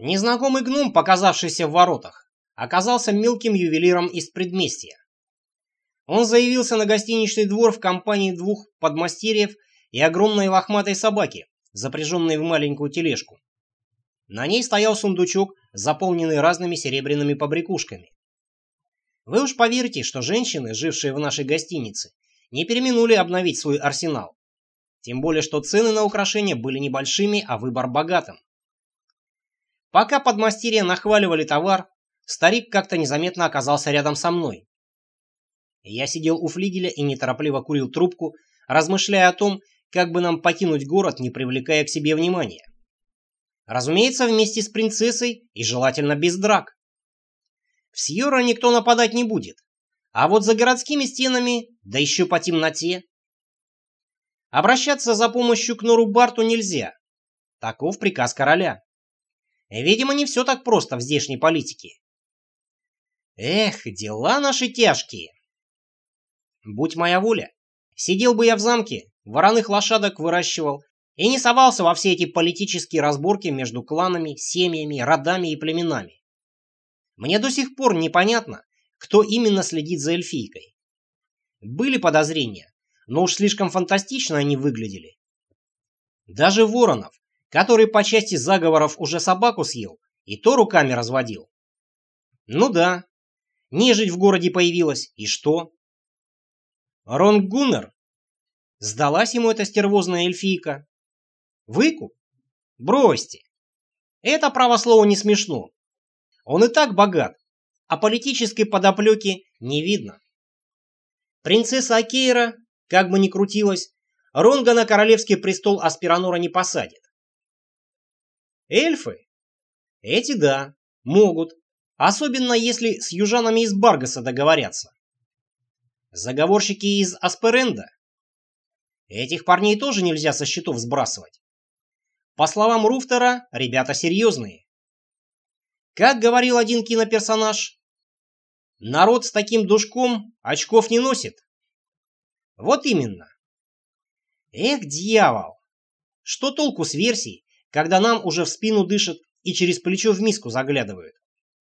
Незнакомый гном, показавшийся в воротах, оказался мелким ювелиром из предместья. Он заявился на гостиничный двор в компании двух подмастерьев и огромной лохматой собаки, запряженной в маленькую тележку. На ней стоял сундучок, заполненный разными серебряными побрякушками. Вы уж поверьте, что женщины, жившие в нашей гостинице, не переминули обновить свой арсенал. Тем более, что цены на украшения были небольшими, а выбор богатым. Пока подмастерья нахваливали товар, старик как-то незаметно оказался рядом со мной. Я сидел у флигеля и неторопливо курил трубку, размышляя о том, как бы нам покинуть город, не привлекая к себе внимания. Разумеется, вместе с принцессой и желательно без драк. В Сьорро никто нападать не будет, а вот за городскими стенами, да еще по темноте. Обращаться за помощью к Нору Барту нельзя. Таков приказ короля. Видимо, не все так просто в здешней политике. Эх, дела наши тяжкие. Будь моя воля, сидел бы я в замке, вороных лошадок выращивал и не совался во все эти политические разборки между кланами, семьями, родами и племенами. Мне до сих пор непонятно, кто именно следит за эльфийкой. Были подозрения, но уж слишком фантастично они выглядели. Даже Воронов, который по части заговоров уже собаку съел, и то руками разводил. Ну да, нежить в городе появилась, и что? Ронгуннер? Сдалась ему эта стервозная эльфийка? Выкуп? Бросьте. Это, право слово, не смешно. Он и так богат, а политической подоплеки не видно. Принцесса Акейра, как бы ни крутилась, Ронга на королевский престол Аспиранора не посадит. Эльфы? Эти да, могут, особенно если с южанами из Баргаса договорятся. Заговорщики из Асперенда? Этих парней тоже нельзя со счетов сбрасывать. По словам Руфтера, ребята серьезные. Как говорил один киноперсонаж, народ с таким душком очков не носит. Вот именно. Эх, дьявол! Что толку с версий, когда нам уже в спину дышат и через плечо в миску заглядывают?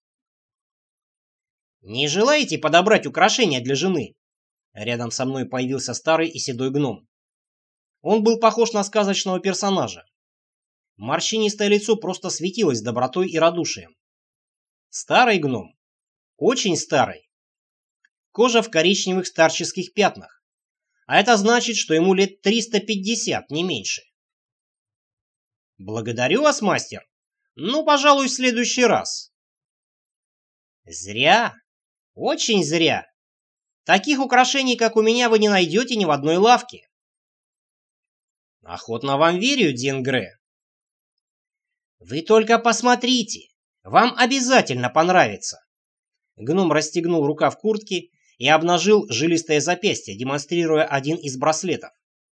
Не желаете подобрать украшения для жены? Рядом со мной появился старый и седой гном. Он был похож на сказочного персонажа. Морщинистое лицо просто светилось добротой и радушием. Старый гном. Очень старый. Кожа в коричневых старческих пятнах. А это значит, что ему лет 350, не меньше. Благодарю вас, мастер. Ну, пожалуй, в следующий раз. Зря. Очень зря. Таких украшений, как у меня, вы не найдете ни в одной лавке. Охотно вам верю, Дингре. Вы только посмотрите. Вам обязательно понравится. Гном расстегнул рукав куртки и обнажил жилистое запястье, демонстрируя один из браслетов.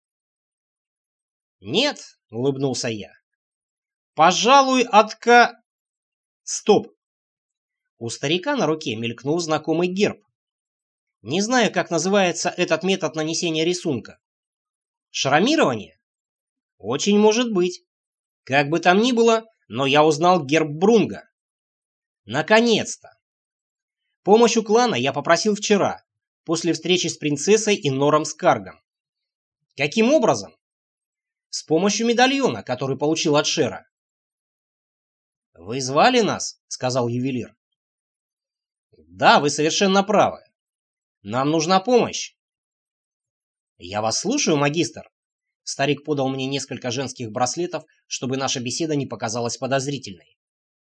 Нет, улыбнулся я. Пожалуй, Стоп. У старика на руке мелькнул знакомый герб. Не знаю, как называется этот метод нанесения рисунка. Шрамирование? Очень может быть. Как бы там ни было, но я узнал герб Брунга. Наконец-то! Помощь у клана я попросил вчера, после встречи с принцессой и Нором Скаргом. Каким образом? С помощью медальона, который получил от Шера. «Вы звали нас?» — сказал ювелир. «Да, вы совершенно правы. Нам нужна помощь». «Я вас слушаю, магистр». Старик подал мне несколько женских браслетов, чтобы наша беседа не показалась подозрительной.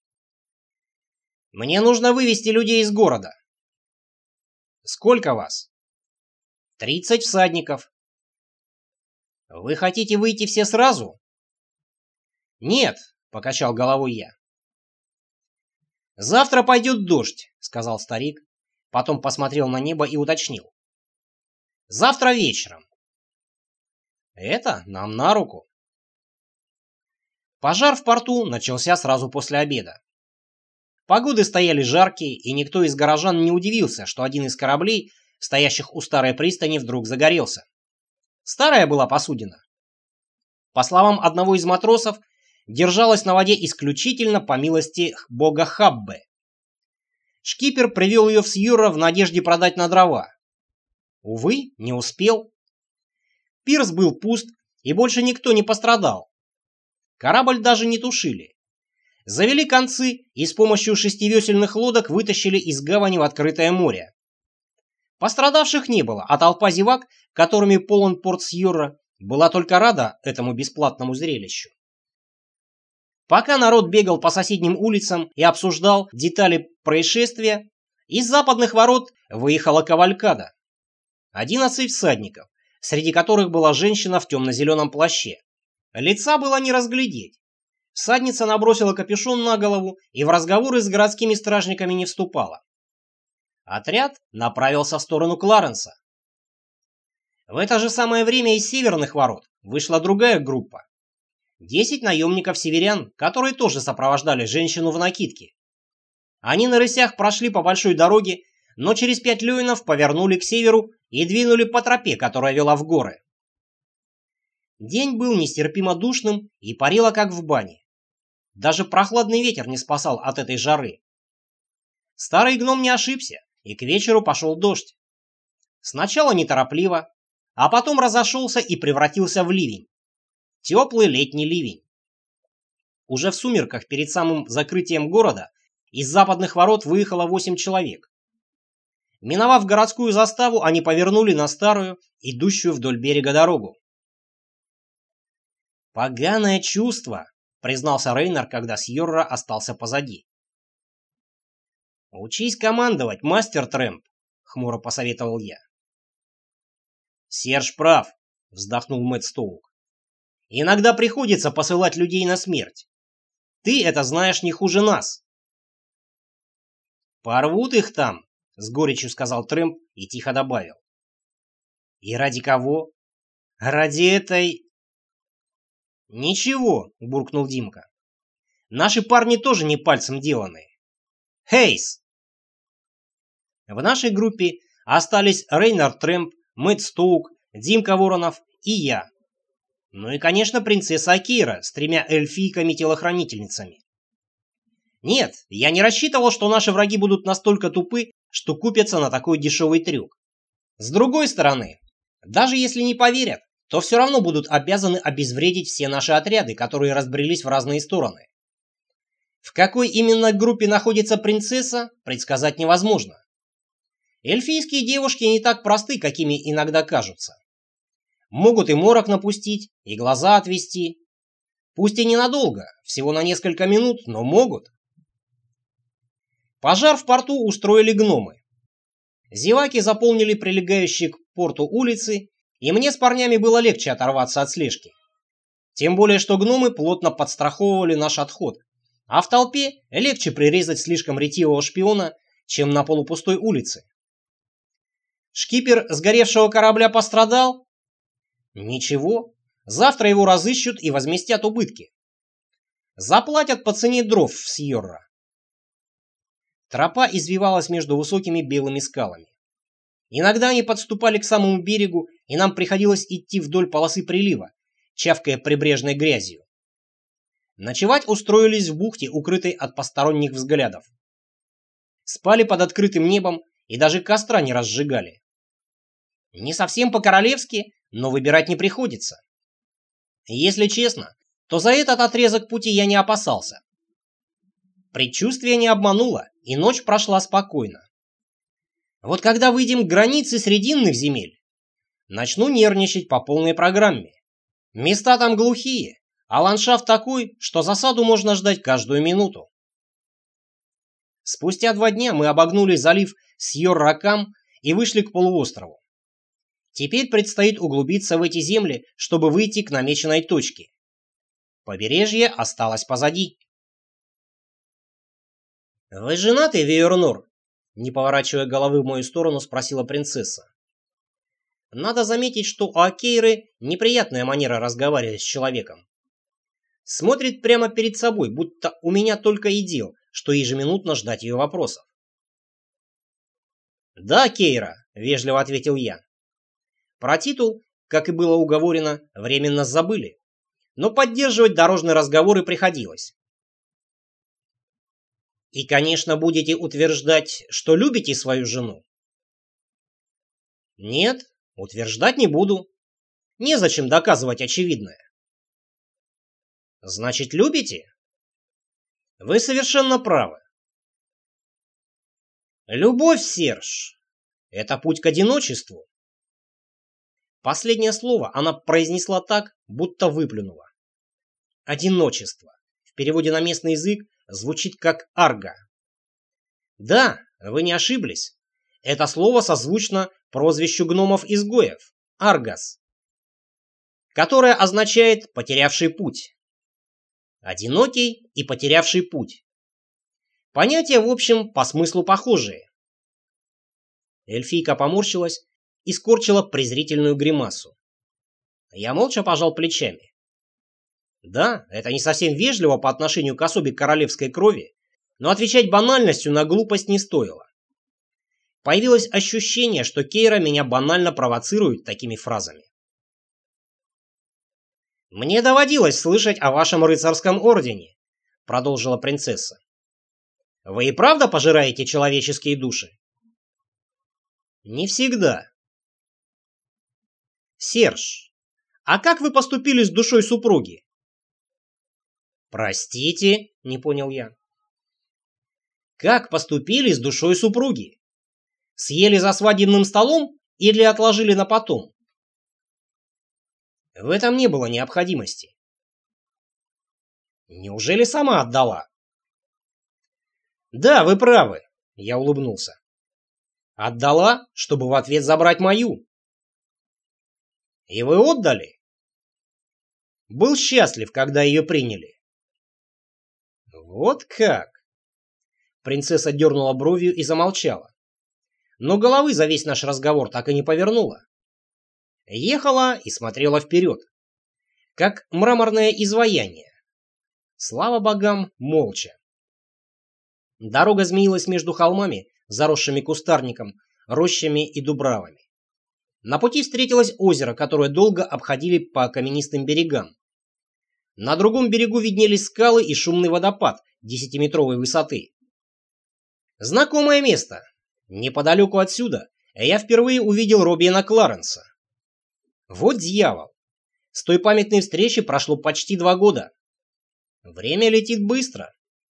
«Мне нужно вывести людей из города». «Сколько вас?» 30 всадников». «Вы хотите выйти все сразу?» «Нет», — покачал головой я. «Завтра пойдет дождь», — сказал старик, потом посмотрел на небо и уточнил. «Завтра вечером». Это нам на руку. Пожар в порту начался сразу после обеда. Погоды стояли жаркие, и никто из горожан не удивился, что один из кораблей, стоящих у старой пристани, вдруг загорелся. Старая была посудина. По словам одного из матросов, держалась на воде исключительно по милости бога Хаббе. Шкипер привел ее в Сьюра в надежде продать на дрова. Увы, не успел. Пирс был пуст, и больше никто не пострадал. Корабль даже не тушили. Завели концы и с помощью шестивесельных лодок вытащили из гавани в открытое море. Пострадавших не было, а толпа зевак, которыми полон порт Сьюра, была только рада этому бесплатному зрелищу. Пока народ бегал по соседним улицам и обсуждал детали происшествия, из западных ворот выехала кавалькада. 11 всадников, среди которых была женщина в темно-зеленом плаще. Лица было не разглядеть. Всадница набросила капюшон на голову и в разговоры с городскими стражниками не вступала. Отряд направился в сторону Кларенса. В это же самое время из северных ворот вышла другая группа. 10 наемников-северян, которые тоже сопровождали женщину в накидке. Они на рысях прошли по большой дороге, но через 5 люинов повернули к северу и двинули по тропе, которая вела в горы. День был нестерпимо душным и парило как в бане. Даже прохладный ветер не спасал от этой жары. Старый гном не ошибся, и к вечеру пошел дождь. Сначала неторопливо, а потом разошелся и превратился в ливень. Теплый летний ливень. Уже в сумерках перед самым закрытием города из западных ворот выехало 8 человек. Миновав городскую заставу, они повернули на старую, идущую вдоль берега дорогу. «Поганое чувство», — признался Рейнар, когда Сьорра остался позади. «Учись командовать, мастер Трэмп», — хмуро посоветовал я. «Серж прав», — вздохнул Мэтт Стоук. «Иногда приходится посылать людей на смерть. Ты это знаешь не хуже нас». «Порвут их там», — с горечью сказал Трэмп и тихо добавил. «И ради кого? Ради этой...» «Ничего», — буркнул Димка. «Наши парни тоже не пальцем деланные. Хейс!» В нашей группе остались Рейнар Трэмп, Мэтт Стоук, Димка Воронов и я. Ну и, конечно, принцесса Акира с 3 эльфийками-телохранительницами. Нет, я не рассчитывал, что наши враги будут настолько тупы, что купятся на такой дешевый трюк. С другой стороны, даже если не поверят, то все равно будут обязаны обезвредить все наши отряды, которые разбрелись в разные стороны. В какой именно группе находится принцесса, предсказать невозможно. Эльфийские девушки не так просты, какими иногда кажутся. Могут и морок напустить, и глаза отвести. Пусть и ненадолго, всего на несколько минут, но могут. Пожар в порту устроили гномы. Зеваки заполнили прилегающие к порту улицы, и мне с парнями было легче оторваться от слежки. Тем более, что гномы плотно подстраховывали наш отход, а в толпе легче прирезать слишком ретивого шпиона, чем на полупустой улице. Шкипер сгоревшего корабля пострадал? Ничего, завтра его разыщут и возместят убытки. Заплатят по цене дров в Сьорра. Тропа извивалась между высокими белыми скалами. Иногда они подступали к самому берегу, и нам приходилось идти вдоль полосы прилива, чавкая прибрежной грязью. Ночевать устроились в бухте, укрытой от посторонних взглядов. Спали под открытым небом и даже костра не разжигали. Не совсем по-королевски, но выбирать не приходится. Если честно, то за этот отрезок пути я не опасался. Предчувствие не обмануло, и ночь прошла спокойно. Вот когда выйдем к границе срединных земель, начну нервничать по полной программе. Места там глухие, а ландшафт такой, что засаду можно ждать каждую минуту. Спустя 2 дня мы обогнули залив Сьор-Ракам и вышли к полуострову. Теперь предстоит углубиться в эти земли, чтобы выйти к намеченной точке. Побережье осталось позади. «Вы женаты, Виернор?» Не поворачивая головы в мою сторону, спросила принцесса. Надо заметить, что у Акейры неприятная манера разговаривать с человеком. Смотрит прямо перед собой, будто у меня только и дел, что ежеминутно ждать ее вопросов. «Да, Кейра», — вежливо ответил я. Про титул, как и было уговорено, временно забыли. но поддерживать дорожный разговор и приходилось. И, конечно, будете утверждать, что любите свою жену? Нет, утверждать не буду. Незачем доказывать очевидное. Значит, любите? Вы совершенно правы. Любовь, Серж, это путь к одиночеству. Последнее слово она произнесла так, будто выплюнула. Одиночество. В переводе на местный язык звучит как арго. Да, вы не ошиблись. Это слово созвучно прозвищу гномов-изгоев – аргос, которое означает «потерявший путь». Одинокий и потерявший путь. Понятия, в общем, по смыслу похожие. Эльфийка поморщилась и скорчила презрительную гримасу. Я молча пожал плечами. Да, это не совсем вежливо по отношению к особе королевской крови, но отвечать банальностью на глупость не стоило. Появилось ощущение, что Кейра меня банально провоцирует такими фразами. «Мне доводилось слышать о вашем рыцарском ордене», — продолжила принцесса. «Вы и правда пожираете человеческие души?» «Не всегда». «Серж, а как вы поступили с душой супруги?» «Простите», — не понял я. «Как поступили с душой супруги? Съели за свадебным столом или отложили на потом?» В этом не было необходимости. Неужели сама отдала? Да, вы правы, я улыбнулся. Отдала, чтобы в ответ забрать мою. И вы отдали? Был счастлив, когда ее приняли. Вот как? Принцесса дернула бровью и замолчала. Но головы за весь наш разговор так и не повернула. Ехала и смотрела вперед, как мраморное изваяние. Слава богам, молча. Дорога змеилась между холмами, заросшими кустарником, рощами и дубравами. На пути встретилось озеро, которое долго обходили по каменистым берегам. На другом берегу виднелись скалы и шумный водопад 10-метровой высоты. Знакомое место. Неподалеку отсюда я впервые увидел Робина Кларенса. Вот дьявол! С той памятной встречи прошло почти 2 года. Время летит быстро.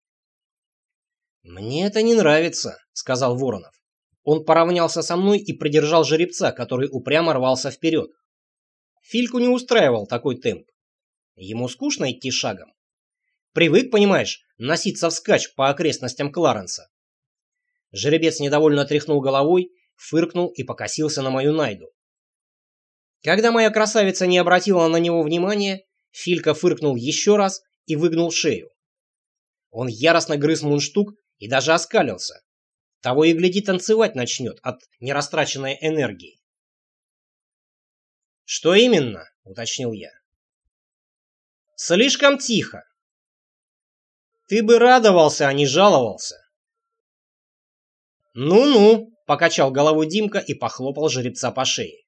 «Мне это не нравится», — сказал Воронов. Он поравнялся со мной и придержал жеребца, который упрямо рвался вперед. Фильку не устраивал такой темп. Ему скучно идти шагом. Привык, понимаешь, носиться вскачь по окрестностям Кларенса. Жеребец недовольно тряхнул головой, фыркнул и покосился на мою найду. Когда моя красавица не обратила на него внимания, Филька фыркнул еще раз и выгнул шею. Он яростно грыз мундштук и даже оскалился. Того и гляди, танцевать начнет от нерастраченной энергии. «Что именно?» — уточнил я. «Слишком тихо. Ты бы радовался, а не жаловался». «Ну-ну», — покачал головой Димка и похлопал жеребца по шее.